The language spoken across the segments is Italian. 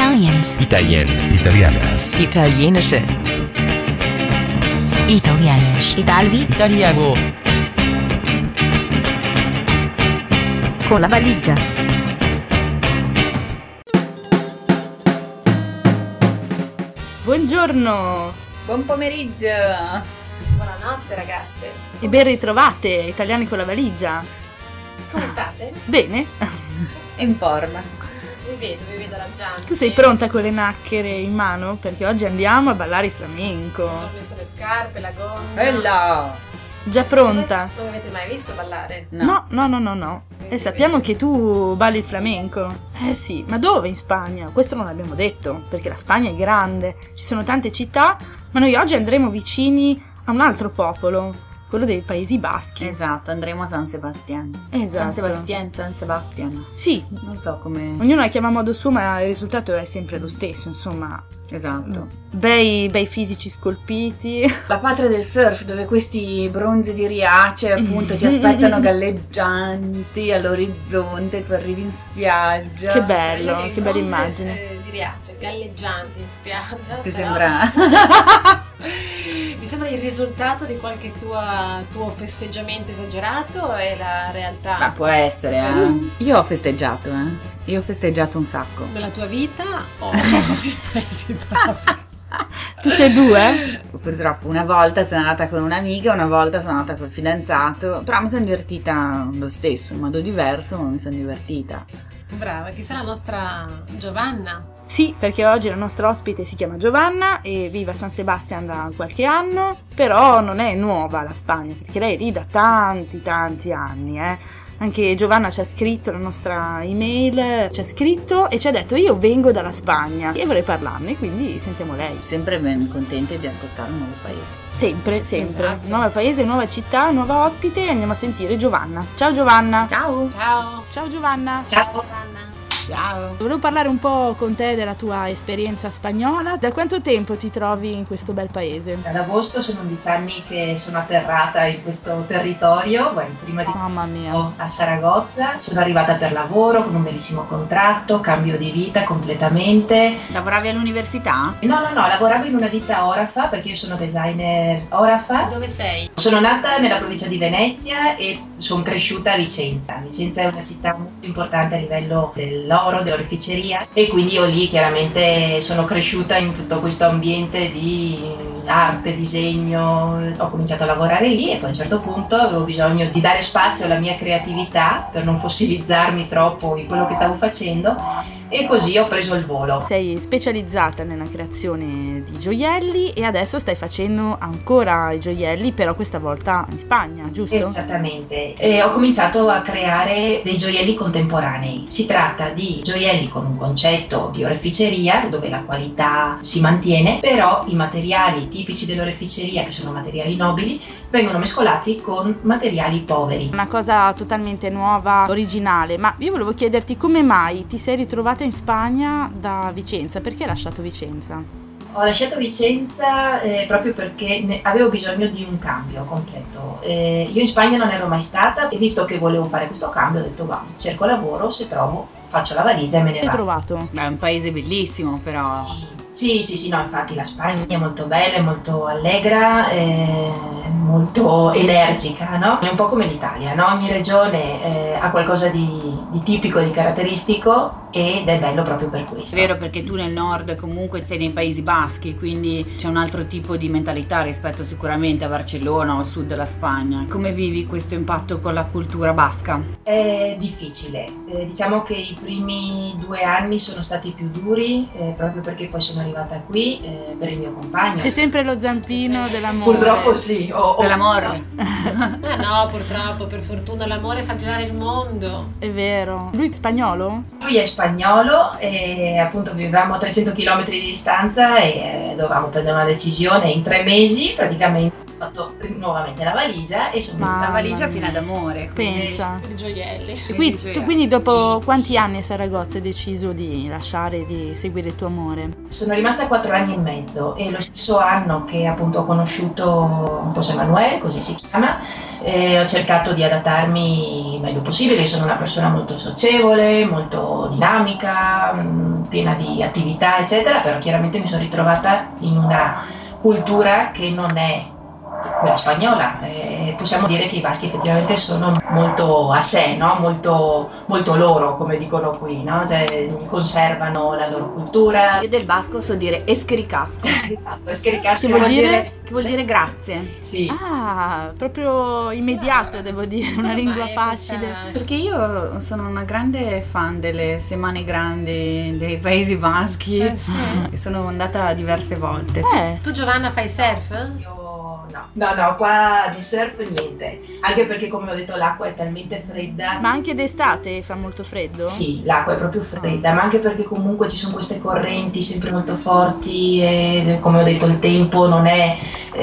Italians. Italien. Italianas. Italienische. Italianisch. Italvi. Italiano. Con la valigia. Buongiorno Buon pomeriggio. Buonanotte ragazze. e ben ritrovate, Italiani con la valigia. Come state? Bene? In forma. Vi vedo raggiante. Tu sei pronta con le nacchere in mano? Perché oggi andiamo a ballare il flamenco. Ho messo le scarpe, la gonna. Bella. Già pronta? Non mi avete mai visto ballare? No. E sappiamo che tu balli il flamenco. Eh sì, ma dove in Spagna? Questo non l'abbiamo detto, perché la Spagna è grande, ci sono tante città, ma noi oggi andremo vicini a un altro popolo, quello dei Paesi Baschi. Esatto, andremo a San Sebastian. Esatto. San Sebastian. Sì, Non so come. ognuno la chiama a modo suo, ma il risultato è sempre lo stesso, insomma. Esatto. Bei fisici scolpiti. La patria del surf, dove questi bronzi di Riace appunto ti aspettano galleggianti all'orizzonte, tu arrivi in spiaggia. Che bello, Guarda che bella bronze, immagine. di Riace, galleggianti in spiaggia. Ti però sembra? Mi sembra il risultato di qualche tuo festeggiamento esagerato e la realtà Ma può essere, Io ho festeggiato, Io ho festeggiato un sacco. della tua vita o Paesi Baschi? Tutte e due? Purtroppo una volta sono andata con un'amica, una volta sono andata col fidanzato, però mi sono divertita lo stesso, in modo diverso, ma mi sono divertita. Brava, chissà la nostra Giovanna. Sì, perché oggi la nostra ospite si chiama Giovanna e vive a San Sebastian da qualche anno, però non è nuova la Spagna, perché lei è lì da tanti anni, Anche Giovanna ci ha scritto, la nostra email ci ha scritto e ci ha detto io vengo dalla Spagna e vorrei parlarne, quindi sentiamo lei. Sempre ben contenti di ascoltare un nuovo paese. Sempre. Esatto. Nuovo paese, nuova città, nuova ospite e andiamo a sentire Giovanna. Ciao Giovanna. Ciao! Ciao. Ciao Giovanna. Ciao Giovanna. Ciao! Volevo parlare un po' con te della tua esperienza spagnola. Da quanto tempo ti trovi in questo bel paese? Ad agosto sono 11 anni che sono atterrata in questo territorio, prima di Mamma mia. tutto a Saragozza. Sono arrivata per lavoro con un bellissimo contratto, cambio di vita completamente. Lavoravi all'università? No, lavoravo in una ditta Orafa perché io sono designer Orafa. Dove sei? Sono nata nella provincia di Venezia e sono cresciuta a Vicenza. Vicenza è una città molto importante a livello dell'oro, dell'oreficeria e quindi io lì chiaramente sono cresciuta in tutto questo ambiente di arte, disegno. Ho cominciato a lavorare lì e poi a un certo punto avevo bisogno di dare spazio alla mia creatività per non fossilizzarmi troppo in quello che stavo facendo e così ho preso il volo. Sei specializzata nella creazione di gioielli e adesso stai facendo ancora i gioielli, però questa volta in Spagna, giusto? Esattamente, ho cominciato a creare dei gioielli contemporanei. Si tratta di gioielli con un concetto di oreficeria dove la qualità si mantiene, però i materiali tipici dell'oreficeria, che sono materiali nobili, vengono mescolati con materiali poveri. Una cosa totalmente nuova, originale, ma io volevo chiederti come mai ti sei ritrovata in Spagna da Vicenza? Perché hai lasciato Vicenza? Ho lasciato Vicenza proprio perché avevo bisogno di un cambio completo. Io in Spagna non ero mai stata e visto che volevo fare questo cambio ho detto va, cerco lavoro, se trovo faccio la valigia e me ne Hai vado. trovato? È un paese bellissimo, però. Sì, no, infatti la Spagna è molto bella, è molto allegra, è molto energica, no? È un po' come l'Italia, no? Ogni regione ha qualcosa di tipico, di caratteristico ed è bello proprio per questo. È vero, perché tu nel nord comunque sei nei Paesi Baschi, quindi c'è un altro tipo di mentalità rispetto sicuramente a Barcellona o al sud della Spagna. Come vivi questo impatto con la cultura basca? È difficile, diciamo che i primi 2 anni sono stati più duri proprio perché poi sono arrivata qui per il mio compagno. C'è sempre lo zampino dell'amore. Purtroppo sì. Dell'amore. Ma no, purtroppo, per fortuna l'amore fa girare il mondo. È vero. Lui è spagnolo? Lui è spagnolo e appunto vivevamo a 300 km di distanza e dovevamo prendere una decisione in 3 mesi praticamente. fatto nuovamente la valigia e sono Ma- La venuta. valigia Mamma mia. piena d'amore. quindi- Pensa. I gioielli. E tu quindi dopo quanti anni a Saragozza hai deciso di lasciare, di seguire il tuo amore? Sono rimasta 4 anni e mezzo e lo stesso anno che appunto ho conosciuto José Manuel, così si chiama, ho cercato di adattarmi il meglio possibile. Io sono una persona molto socievole, molto dinamica, piena di attività eccetera, però chiaramente mi sono ritrovata in una cultura che non è quella spagnola. Possiamo dire che i baschi effettivamente sono molto a sé, no? molto, molto loro, come dicono qui, no? Cioè, conservano la loro cultura. Io del basco so dire eschericasco. Esatto, eschericasco Che vuol dire? Che vuol dire grazie. Sì. Ah, proprio immediato devo dire, una Come lingua mai facile. questa- Perché io sono una grande fan delle Semane Grandi dei Paesi Baschi. Sì. E sono andata diverse volte. Tu Giovanna fai surf? Io no, qua di surf niente, anche perché come ho detto l'acqua è talmente fredda. Ma anche d'estate fa molto freddo? Sì, l'acqua è proprio fredda, ma anche perché comunque ci sono queste correnti sempre molto forti e come ho detto il tempo non è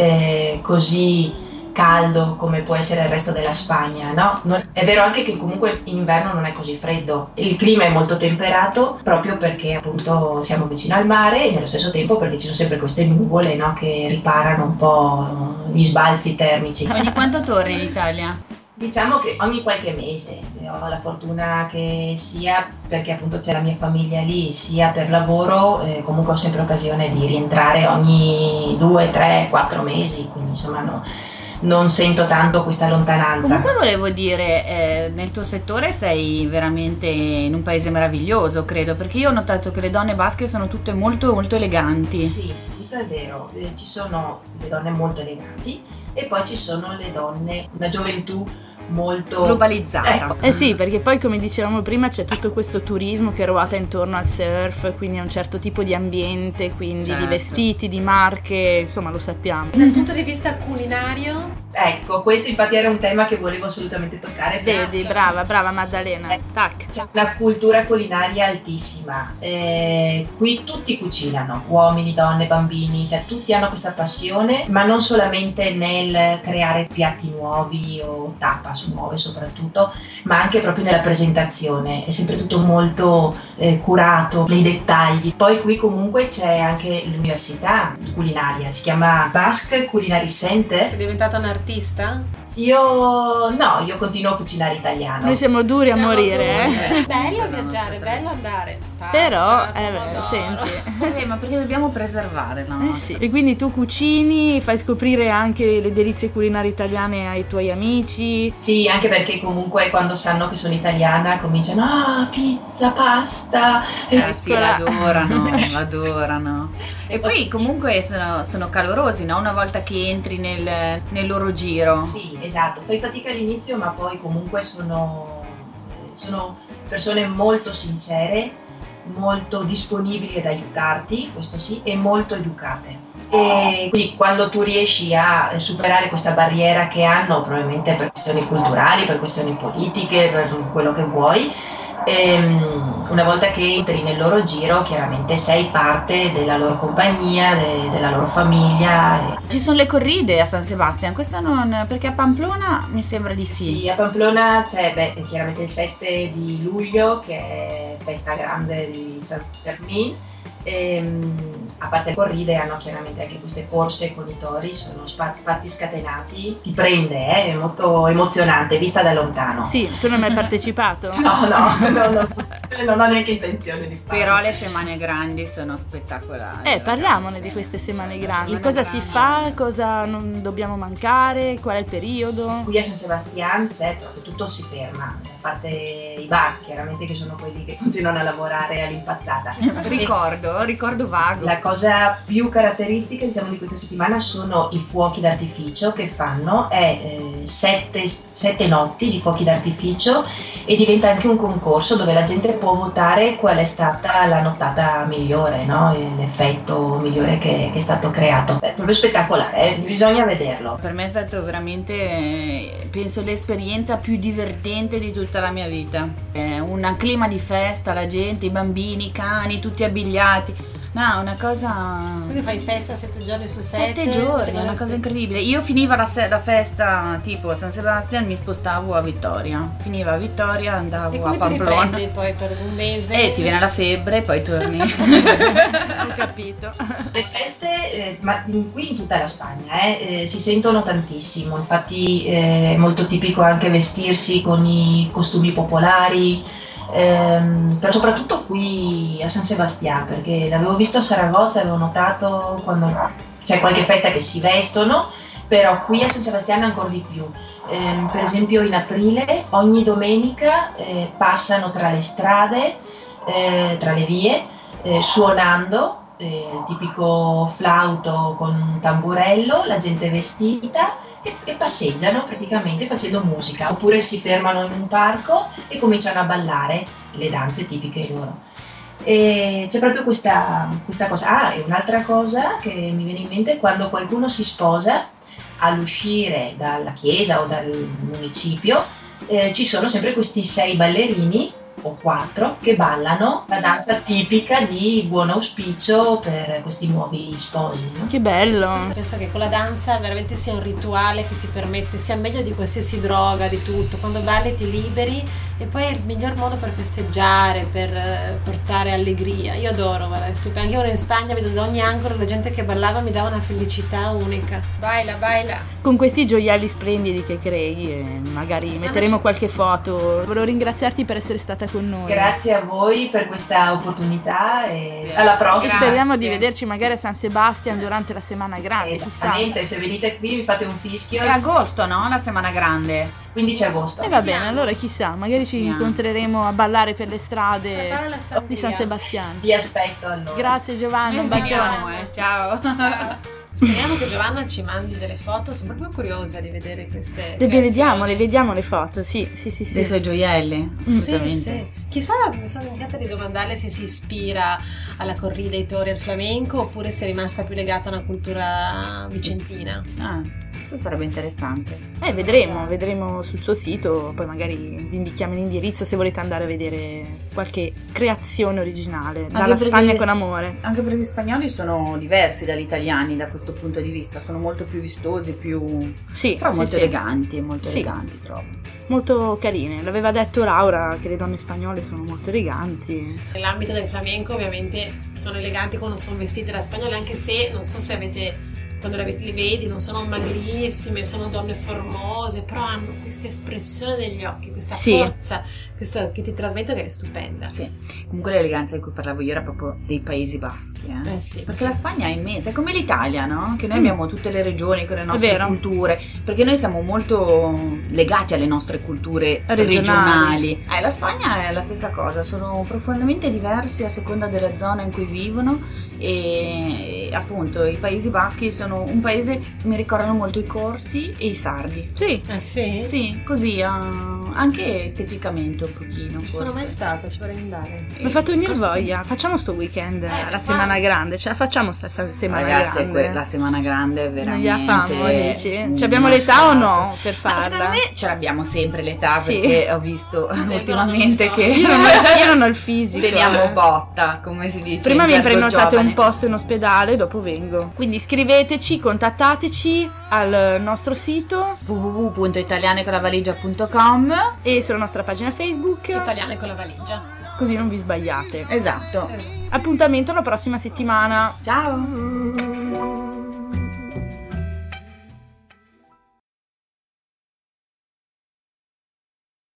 così caldo come può essere il resto della Spagna, no? È vero anche che comunque in inverno non è così freddo, il clima è molto temperato proprio perché appunto siamo vicino al mare e nello stesso tempo perché ci sono sempre queste nuvole, no? Che riparano un po' gli sbalzi termici. Ogni quanto torni in Italia? Diciamo che ogni qualche mese ho la fortuna che sia perché appunto c'è la mia famiglia lì, sia per lavoro, comunque ho sempre occasione di rientrare ogni 2, 3, 4 mesi, quindi insomma non sento tanto questa lontananza. Comunque volevo dire, nel tuo settore sei veramente in un paese meraviglioso, credo, perché io ho notato che le donne basche sono tutte molto molto eleganti. Sì, questo è vero, ci sono le donne molto eleganti e poi ci sono le donne, una gioventù molto Globalizzata. Ecco. Eh sì, perché poi come dicevamo prima c'è tutto questo turismo che ruota intorno al surf, quindi è un certo tipo di ambiente, quindi Certo. di vestiti, di marche, insomma lo sappiamo. Dal punto di vista culinario? Ecco, questo infatti era un tema che volevo assolutamente toccare. Vedi, brava Maddalena, tac. C'è una cultura culinaria altissima, qui tutti cucinano, uomini, donne, bambini, cioè tutti hanno questa passione, ma non solamente nel creare piatti nuovi o tapas nuove soprattutto, ma anche proprio nella presentazione, è sempre tutto molto curato, nei dettagli. Poi qui comunque c'è anche l'università culinaria, si chiama Basque Culinary Center. È diventata un'artista? Io continuo a cucinare italiano. Noi siamo duri a Siamo morire, due. eh. Bello viaggiare, bello andare. Pasta, Però, pomodoro. senti. Ma perché dobbiamo preservare la Eh nostra? sì. E quindi tu cucini, fai scoprire anche le delizie culinarie italiane ai tuoi amici. Sì, anche perché comunque quando sanno che sono italiana cominciano pizza, pasta. Sì, l'adorano. E poi comunque sono calorosi, no? Una volta che entri nel loro giro. Sì, esatto, fai fatica all'inizio ma poi comunque sono persone molto sincere, molto disponibili ad aiutarti, questo sì, e molto educate. E quindi quando tu riesci a superare questa barriera che hanno, probabilmente per questioni culturali, per questioni politiche, per quello che vuoi, una volta che entri nel loro giro chiaramente sei parte della loro compagnia, della loro famiglia. Ci sono le corride a San Sebastian, questo non, perché a Pamplona mi sembra di sì. Sì, a Pamplona c'è chiaramente il 7 di luglio che è festa grande di San Fermín. A parte le corride hanno chiaramente anche queste corse con i tori, sono spazi scatenati, ti prende, è molto emozionante vista da lontano. Sì, tu non hai mai partecipato? No, non ho neanche intenzione di farlo. Però le Semane Grandi sono spettacolari. Parliamone di queste settimane grandi. Semane Cosa grandi. si fa? Cosa non dobbiamo mancare? Qual è il periodo? Qui a San Sebastian c'è proprio tutto si ferma, a parte i bar chiaramente che sono quelli che continuano a lavorare all'impazzata. Ricordo vago. La cosa più caratteristica diciamo di questa settimana sono i fuochi d'artificio che fanno, è 7 notti di fuochi d'artificio e diventa anche un concorso dove la gente può votare qual è stata la nottata migliore, no? L'effetto migliore che è stato creato. È proprio spettacolare, bisogna vederlo. Per me è stato veramente, penso, l'esperienza più divertente di tutta la mia vita. È un clima di festa, la gente, i bambini, i cani, tutti abbigliati. No, una cosa... Quindi fai festa 7 giorni su 7? 7 giorni, è una cosa incredibile. Io finiva la festa tipo a San Sebastian, mi spostavo a Vittoria. Finiva a Vittoria, andavo E a come ti Pamplona. riprendi poi per un mese? E ti viene la febbre e poi torni. Ho capito. Le feste, ma qui in tutta la Spagna, si sentono tantissimo, infatti è molto tipico anche vestirsi con i costumi popolari, però soprattutto qui a San Sebastián, perché l'avevo visto a Saragozza, avevo notato quando c'è qualche festa che si vestono, però qui a San Sebastián ancora di più. Per esempio in aprile ogni domenica passano tra le strade, tra le vie, suonando il tipico flauto con un tamburello, la gente vestita e passeggiano praticamente facendo musica, oppure si fermano in un parco e cominciano a ballare le danze tipiche loro. E c'è proprio questa cosa. E un'altra cosa che mi viene in mente è quando qualcuno si sposa, all'uscire dalla chiesa o dal municipio ci sono sempre questi 6 ballerini o 4 che ballano la danza tipica di buon auspicio per questi nuovi sposi, no? Che bello. Penso che con la danza veramente sia un rituale che ti permette, sia meglio di qualsiasi droga, di tutto. Quando balli ti liberi e poi è il miglior modo per festeggiare, per portare allegria. Io adoro, guarda, è stupendo. Anche ora in Spagna vedo da ogni angolo la gente che ballava, mi dava una felicità unica. Baila, baila. Con questi gioielli splendidi che crei, magari metteremo qualche foto. Volevo ringraziarti per essere stata con noi. Grazie a voi per questa opportunità e alla prossima. Speriamo di vederci magari a San Sebastian durante la Semana Grande, chissà. Esattamente, se venite qui vi fate un fischio. È agosto, no? La Semana Grande. 15 agosto. E va bene, allora chissà, magari ci incontreremo a ballare per le strade Prepara la sangria. di San Sebastian. Vi aspetto allora. Grazie Giovanna, un bacione. Ciao. Speriamo che Giovanna ci mandi delle foto, sono proprio curiosa di vedere queste Le creazioni. vediamo le foto, sì. Dei suoi gioielli, assolutamente. Sì. Chissà, mi sono dimenticata di domandarle se si ispira alla corrida, ai tori, al flamenco, oppure se è rimasta più legata a una cultura vicentina. Questo sarebbe interessante. Vedremo sul suo sito, poi magari vi indichiamo l'indirizzo se volete andare a vedere qualche creazione originale dalla Spagna con amore. Anche perché gli spagnoli sono diversi dagli italiani da questo punto di vista, sono molto più vistosi, però molto eleganti, eleganti trovo. Molto carine, l'aveva detto Laura che le donne spagnole sono molto eleganti. Nell'ambito del flamenco ovviamente sono eleganti quando sono vestite da spagnole, anche se non so se avete... Quando le vedi non sono magrissime, sono donne formose, però hanno questa espressione negli occhi, questa forza, questa che ti trasmetto, che è stupenda. Sì, comunque l'eleganza di cui parlavo io era proprio dei Paesi Baschi, sì, perché la Spagna è immensa, è come l'Italia, no? Che noi abbiamo tutte le regioni con le nostre culture, perché noi siamo molto legati alle nostre culture regionali. La Spagna è la stessa cosa, sono profondamente diversi a seconda della zona in cui vivono e appunto i Paesi Baschi sono un paese, mi ricordano molto i corsi e i sardi. Sì. Sì? Sì, così anche esteticamente un pochino. Non ci sono mai stata, ci vorrei andare. Mi ha fatto venire voglia, facciamo sto weekend la Semana Grande, ce la facciamo sta Semana Ragazzi, Grande? La Semana Grande è veramente... Non la famo, dici? Abbiamo l'età o no per farla? Secondo me ce l'abbiamo sempre l'età, perché ho visto ultimamente che io non ho il fisico. teniamo botta, come si dice. Prima mi prenotate giovane. un posto in ospedale, dopo vengo. Quindi scriveteci, contattateci al nostro sito www.italianeconlavaligia.com e sulla nostra pagina Facebook. Italiane con la valigia. Così non vi sbagliate. Esatto. Appuntamento la prossima settimana. Ciao.